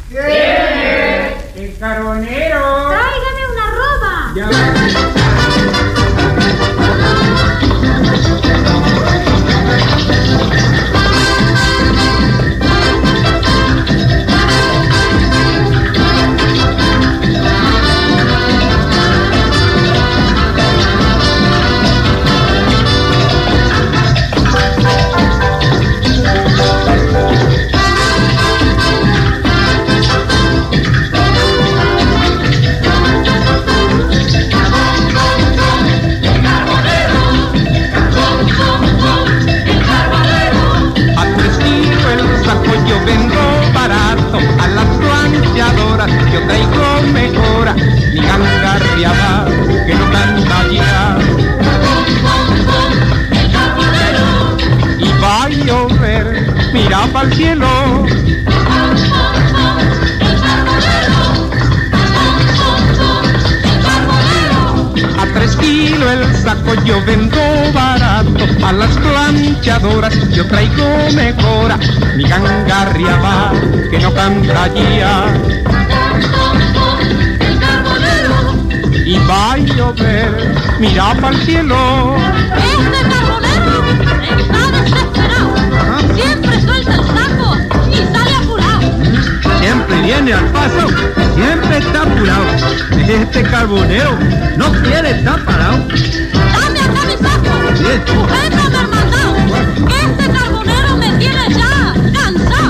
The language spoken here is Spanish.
¿Quién es? El carbonero. Tráigame una roba. Ya. Yo traigo mejora, mi gangarriada que no canta ya. Y va a llover, mira pa'l cielo. A 3 kilos el saco yo vendo barato, a las planchadoras yo traigo mejora, mi gangarriada que no canta ya. Y va a llover, mira pa'l cielo. Este carbonero está desesperado. Siempre suelta el saco y sale apurado. Siempre viene al paso, siempre está apurado. Este carbonero no quiere estar parado. Dame acá mi saco. Bien. Sujétame, hermandad. Este carbonero me tiene ya cansado.